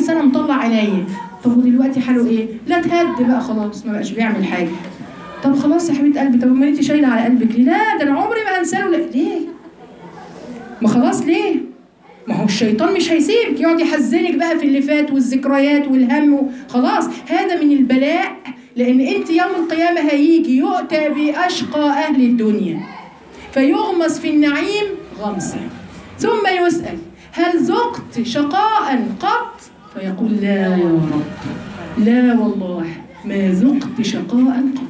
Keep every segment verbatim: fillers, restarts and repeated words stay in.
سنه مطلع عينيا. طب ودلوقتي حاله ايه؟ لا تهد بقى خلاص، ما بقاش بيعمل حاجه. طب خلاص يا حبيبه قلبي، طب امال انت شايله على قلبك ليه؟ لا ده انا عمري ما هنساه. ليه؟ ما خلاص ليه؟ ما هو الشيطان مش هيسيبك، يقعد يحزنك بقى في اللي فات والذكريات والهم. خلاص هذا من البلاء، لان انت يوم القيامه هيجي يؤتى باشقى اهل الدنيا فيغمس في النعيم غمسا، ثم يسأل هل ذقت شقاء قط؟ فيقول لا يا رب، لا والله ما ذقت شقاء قط.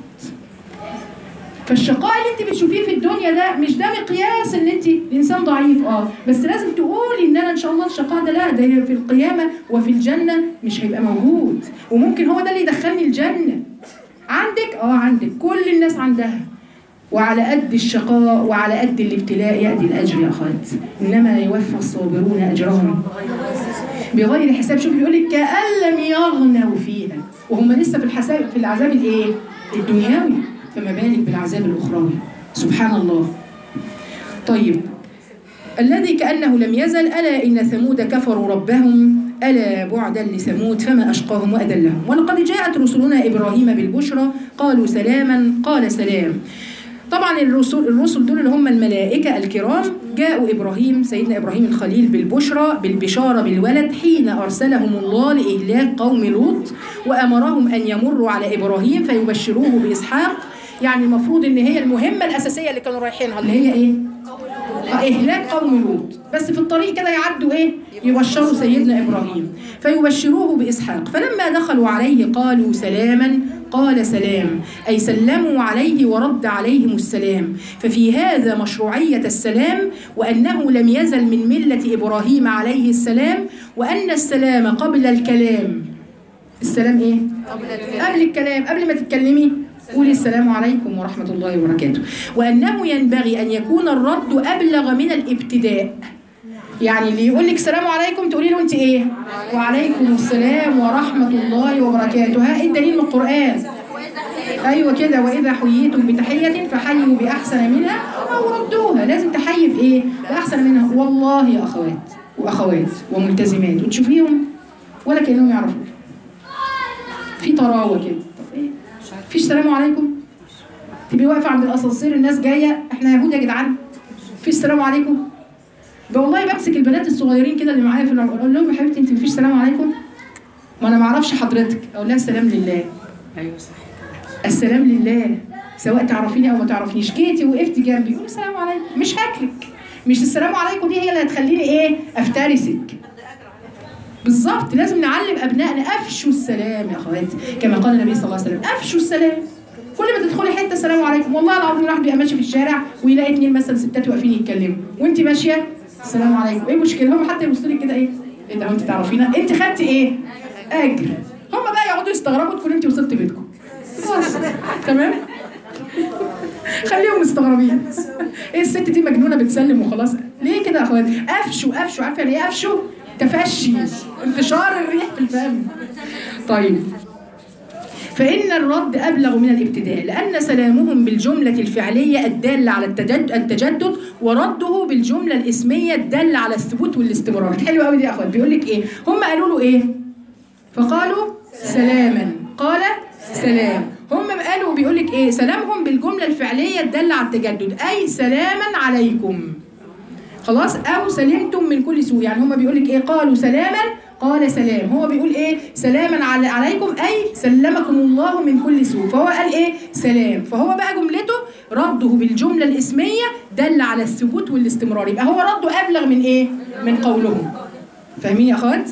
فالشقاء اللي انت بتشوفيه في الدنيا ده مش ده مقياس ان انت انسان ضعيف، اه بس لازم تقولي ان انا ان شاء الله الشقاء ده لا، ده في القيامه وفي الجنه مش هيبقى موجود، وممكن هو ده اللي يدخلني الجنه. عندك اه عندك، كل الناس عندها، وعلى قد الشقاء وعلى قد الابتلاء يأتي الأجر يا أخوات. إنما يوفى الصابرون أجرهم بغير حساب. شوف بيقول لك كأن لم يغنوا فيها وهم لسه في الحساب، في العذاب الايه؟ الدنيوي، فما بالك بالعذاب الأخروي. سبحان الله. طيب الذي كأنه لم يزل ألا إن ثمود كفروا ربهم ألا بعدا لثمود فما أشقاهم وأدلهم. ولقد جاءت رسلنا إبراهيم بالبشرى قالوا سلاما قال سلام. طبعا الرسل الرسل دول اللي هم الملائكة الكرام جاءوا إبراهيم سيدنا إبراهيم الخليل بالبشرى بالبشارة بالولد حين أرسلهم الله لإهلاك قوم لوط، وأمرهم أن يمروا على إبراهيم فيبشروه بإسحاق. يعني المفروض إن هي المهمة الأساسية اللي كانوا رايحينها اللي هي إيه؟ إهلاك قوم لوط، بس في الطريق كده يعدوا إيه؟ يبشروا سيدنا إبراهيم فيبشروه بإسحاق. فلما دخلوا عليه قالوا سلاما قال سلام، أي سلموا عليه ورد عليهم السلام. ففي هذا مشروعية السلام، وأنه لم يزل من ملة إبراهيم عليه السلام، وأن السلام قبل الكلام. السلام إيه؟ قبل الكلام. قبل الكلام، قبل ما تتكلمي قولي السلام عليكم ورحمة الله وبركاته. وأنه ينبغي أن يكون الرد أبلغ من الابتداء. يعني اللي يقول لك السلام عليكم تقولي له انت ايه؟ وعليكم السلام ورحمه الله وبركاته. ها ايه الدليل من القران؟ ايوه كده، واذا حييتم بتحيه فحيوا باحسن منها او ردوها. لازم تحيي بايه؟ باحسن منها. والله يا اخوات واخوات وملتزمات وتشوفيهم ولا كانهم يعرفوك، في طراوه كده. طب ايه؟ مفيش سلام عليكم؟ تبقي واقفه عند الاسانسير الناس جايه، احنا يهود يا جدعان، مفيش سلام عليكم؟ والله بمسك البنات الصغيرين كده اللي معايا في العمر اقول لهم يا حبيبتي انت مفيش سلام عليكم؟ ما انا ما اعرفش حضرتك، اقول لها السلام لله. ايوه صح، السلام لله، سواء تعرفيني او ما تعرفنيش. جيتي وقفتي جنبي قولي السلام عليكم، مش هاكلك. مش السلام عليكم دي هي اللي هتخليني ايه؟ افترسك. بالظبط، لازم نعلم ابنائنا افشوا السلام يا اخواتي، كما قال النبي صلى الله عليه وسلم افشوا السلام. كل ما تدخلي حته السلام عليكم. والله العظيم الواحد بيبقى ماشي في الشارع ويلاقي اتنين مثلا ستات واقفين يتكلموا وانت ماشيه السلام عليكم، ايه المشكله؟ هم حتى يبصوا لك كده ايه؟ ايه ده انت تعرفينا؟ انت خدتي ايه؟ اجر. هم بقى يقعدوا يستغربوا تكون انت وصلت بيتكم. خلاص تمام؟ خليهم مستغربين. ايه الست دي مجنونه بتسلم وخلاص؟ ليه كده يا اخواتي؟ افشوا افشوا، عارفه يعني ايه افشوا؟ تفشي، انتشار الريح في الفم. طيب فإن الرد أبلغ من الابتداء، لأن سلامهم بالجملة الفعلية الدالة على التجدد، ورده بالجملة الاسمية الدالة على الثبوت والاستمرار. حلو قوي دي يا أخوات. بيقول لك إيه؟ هم قالوا له إيه؟ فقالوا سلاما قال سلام. هم قالوا بيقول لك إيه؟ سلامهم بالجملة الفعلية الدالة على التجدد، أي سلاما عليكم. خلاص؟ أو سلمتم من كل سوء. يعني هم بيقول لك إيه؟ قالوا سلاما قال سلام. هو بيقول ايه؟ سلاما عليكم اي سلمكم الله من كل سوء. فهو قال ايه؟ سلام. فهو بقى جملته رده بالجمله الاسميه دل على الثبوت والاستمرار. يبقى هو رده ابلغ من ايه؟ من قولهم. فاهمين يا اخوات؟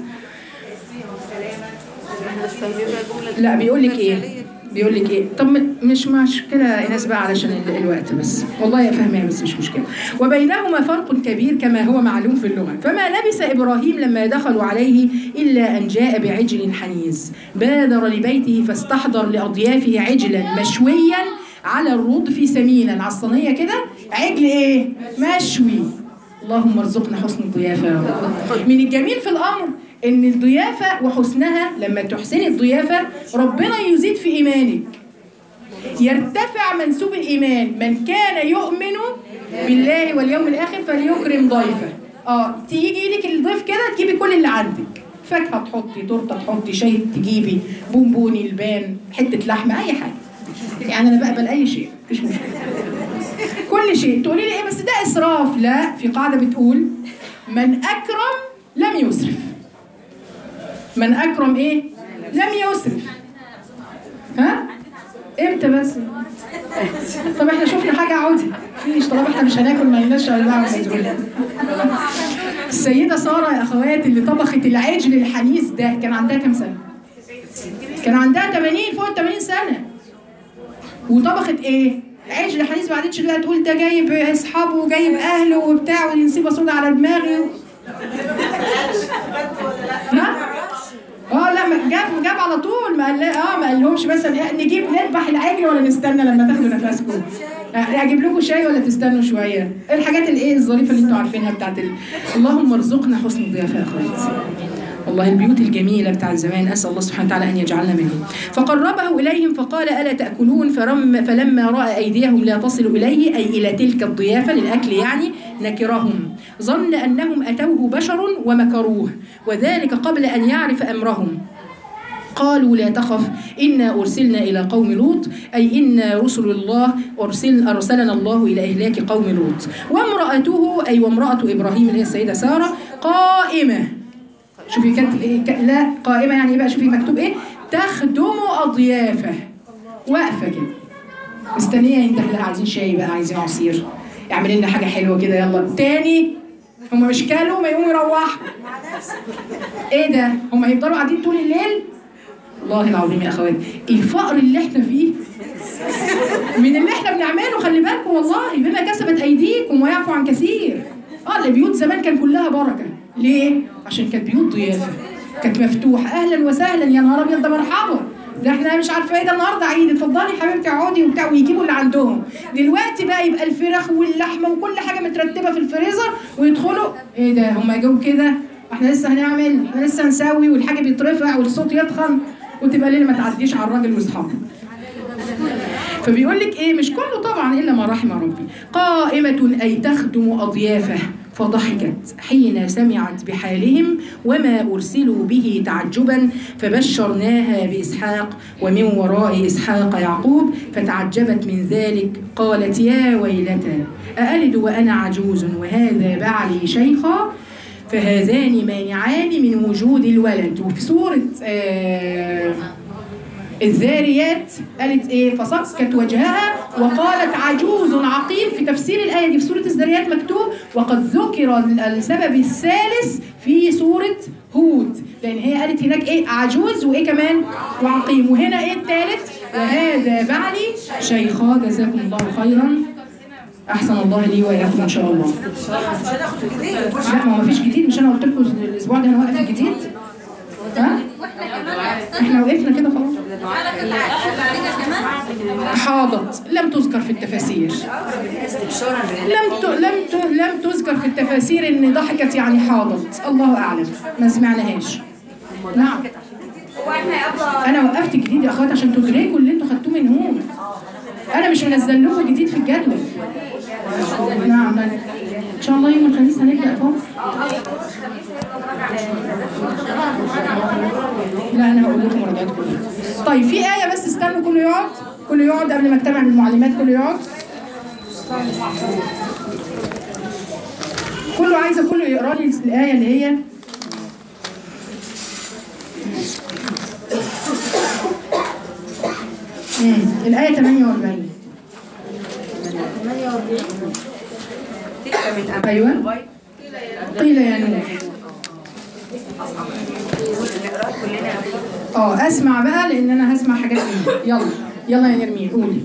لا بيقول لك ايه؟ بيقول لك ايه؟ طب مش مشكله يا ناس بقى علشان الوقت بس، والله يا فاهمه بس مش مشكله. وبينهما فرق كبير كما هو معلوم في اللغه. فما لبث ابراهيم لما دخلوا عليه الا ان جاء بعجل حنيذ، بادر لبيته فاستحضر لاضيافه عجلا مشويا على الردف سمينا، على الصينيه كده عجل ايه؟ مشوي. اللهم ارزقنا حسن الضيافه يا رب. من الجميل في الامر ان الضيافه وحسنها، لما تحسني الضيافه ربنا يزيد في ايمانك، يرتفع منسوب الايمان. من كان يؤمن بالله واليوم الاخر فليكرم ضيفه. اه تيجي لك الضيف كده تجيبي كل اللي عندك، فاكهه تحطي، تورته تحطي، شاي تجيبي، بونبوني، البان، حته لحمه، اي حاجه. يعني انا بقبل اي شيء، مفيش مشكله. كل شيء. تقولي لي ايه بس ده اسراف؟ لا، في قاعده بتقول من اكرم لم يسرف. من اكرم ايه؟ لم يسرف. ها؟ امتى بس؟ طب احنا شفنا حاجه عودي؟ مفيش. طب احنا مش هناكل، ما لناش الا السيده ساره يا اخوات اللي طبخت العجل الحنيس ده كان عندها كام سنه؟ كان عندها ثمانين، فوق ثمانين سنه. وطبخت ايه؟ عجل حنيس. بعدين تشوفيها تقول ده جايب اصحابه وجايب اهله وبتاع ونسيبه سودا على دماغي. ها؟ اه لا، جاب جاب على طول. ما قال اه ما قالهمش مثلا نجيب نذبح العجل ولا نستنى لما تاخدوا نفسكم؟ اجيب لكم شاي ولا تستنوا شويه؟ الحاجات الايه الظريفه اللي انتوا عارفينها بتاعت ال... اللهم ارزقنا حسن الضيافه يا اخواتي. والله البيوت الجميله بتاع زمان، اسال الله سبحانه وتعالى ان يجعلنا منهم. فقربه اليهم فقال الا تاكلون؟ فرم فلما راى ايديهم لا تصل اليه، اي الى تلك الضيافه للاكل يعني، نكرهم، ظن انهم اتوه بشر ومكروه، وذلك قبل ان يعرف امرهم. قالوا لا تخف إنا أرسلنا إلى قوم لوط، أي إنا رسل الله أرسل أرسلنا الله إلى إهلاك قوم لوط. وامرأته، أي وامرأة إبراهيم اللي هي السيدة سارة، قائمة. شوفي كانت إيه؟ لا قائمة يعني إيه بقى؟ شوفي مكتوب إيه؟ تخدم أضيافه. واقفة كده مستنية ينده لها، عايزين شاي بقى، عايزين عصير، يعمل لنا حاجة حلوة كده، يلا تاني. هم مش كلوا ما يقوموا يروحوا. إيه ده؟ هم هيفضلوا قاعدين طول الليل؟ والله العظيم يا اخواتي الفقر اللي احنا فيه من اللي احنا بنعمله. خلي بالكم والله بما كسبت ايديكم ويعفو عن كثير. اه البيوت زمان كان كلها بركه. ليه؟ عشان كانت بيوت ضيافه، كانت مفتوحه. اهلا وسهلا، يا نهار ابيض ده مرحبا، ده احنا مش عارفه ايه ده النهارده عيد، اتفضلي حبيبتي اقعدي وبتاع، ويجيبوا اللي عندهم. دلوقتي بقى يبقى الفراخ واللحمه وكل حاجه مترتبه في الفريزر ويدخلوا ايه ده؟ هم جاوا كده؟ احنا لسه هنعمل، احنا لسه هنسوي، والحاجه بيترفع والصوت يتخن، وتبقى ليله ما تعديش على الراجل واصحابه. فبيقول لك ايه؟ مش كله طبعا الا ما رحم ربي. قائمه اي تخدم اضيافه. فضحكت حين سمعت بحالهم وما ارسلوا به تعجبا، فبشرناها باسحاق ومن وراء اسحاق يعقوب، فتعجبت من ذلك قالت يا ويلتى أألد وأنا عجوز وهذا بعلي شيخا، فهذان مانعان من وجود الولد. وفي سورة آه الذاريات قالت ايه؟ فصكت وجهها وقالت عجوز عقيم. في تفسير الآية دي في سورة الذاريات مكتوب وقد ذكر السبب الثالث في سورة هود، لأن هي قالت هناك ايه؟ عجوز وايه كمان؟ وعقيم. وهنا ايه الثالث؟ وهذا بعلي شيخا. جزاكم الله خيرا، احسن الله لي واياكم ان شاء الله. لا ما هو مفيش جديد، مش انا قلت لكم الاسبوع ده هنوقف الجديد؟ ها؟ احنا وقفنا كده خلاص. حاضت لم تذكر في التفاسير، لم ت... لم ت... لم تذكر في التفاسير ان ضحكت يعني حاضت، الله اعلم، ما سمعناهاش. نعم انا وقفت جديد يا اخوات عشان تدركوا اللي انتوا خدتوه من هون. انا مش منزل لكم جديد في الجدول. نعم ان شاء الله يوم الخميس هنبدا فوق. لا انا هقول لكم مراجعات كلها. طيب في ايه بس استنوا، كله يقعد، كله يقعد قبل ما اجتمع بالمعلمات، كله يقعد، كله عايزه كله يقرا لي الايه اللي هي امم الايه ثمانية وأربعين. ايوه قيل يا نوح. اه اسمع بقى لان انا هسمع حاجات فيه. يلا يلا يا نرمين قولي.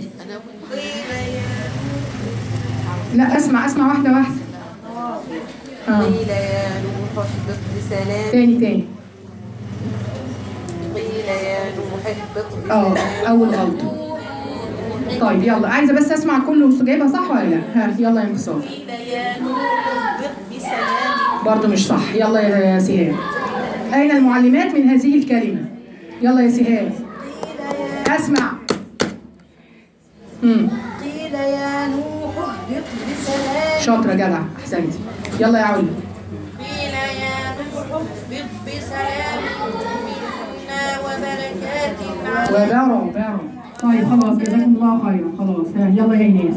لا اسمع اسمع واحده واحده. اه قيل يا نوح اهبط بسلام. تاني تاني. قيل يا نوح اهبط اه بسلام. اول غلطه. طيب يلا عايزه بس اسمع كله جايبها صح ولا لا؟ ها يلا يا انتصار. قيل يا نوح اهبط بسلام. برضه مش صح. يلا يا سهام. اين المعلمات من هذه الكلمه؟ يلا يا سهام اسمع. امم قيل يا نوح اهبط بسلام. شاطره جدع احسنتي. يلا يا علي. قيل يا نوح اهبط بسلام وبروا بروا. طيب خلاص جزاكم الله خيرا. خلاص ها يلا يا ايناس.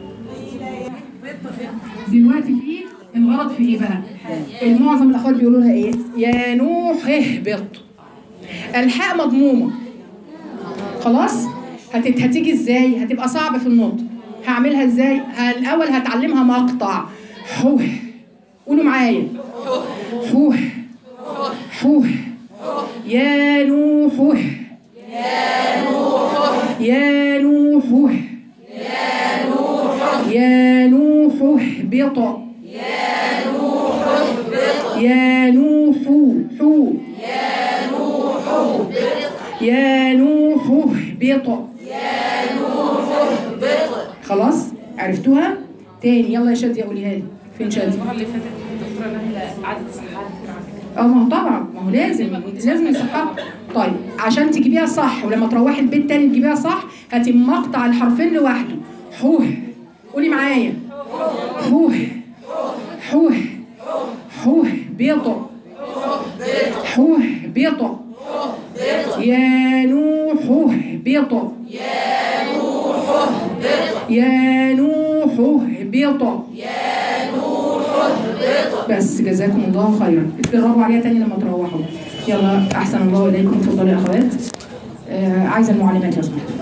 دلوقتي في الغلط في ايه بقى؟ المعظم الاخوات بيقولوا لها ايه؟ يا نوح اهبط. الحاء مضمومه. خلاص؟ هتت... هتيجي ازاي؟ هتبقى صعبه في النطق. هعملها ازاي؟ الاول هتعلمها مقطع. حوه. قولوا معايا. حوه. حوه. يا نوح. يا نوح يا نوح. يا نوح يا نوح اهبط. يا نوح اهبط يا نوح حو. يا نوح اهبط يا نوح اهبط. يا نوح اهبط. خلاص عرفتوها؟ تاني يلا يا شادية قوليها لي. فين شادية؟ المره اللي فاتت الدكتوره نهله قعدت تصححها كتير على فكره. اه ما هو طبعا ما هو لازم لازم يصحح. طيب عشان تجيبيها صح ولما تروحي البيت تاني تجيبيها صح هاتي مقطع الحرفين لوحده. حوه. قولي معايا. حوه. حوه. حوه بيطه. حوه بيطه. يا نوح اهبط. يا نوح اهبط يا نوح اهبط. يا نوح اهبط. بس جزاكم الله خيرا. اتدربوا عليها تاني لما تروحوا. يلا احسن الله اليكم. اتفضلوا يا اخوات. آه عايزه المعلمات لو سمحتوا.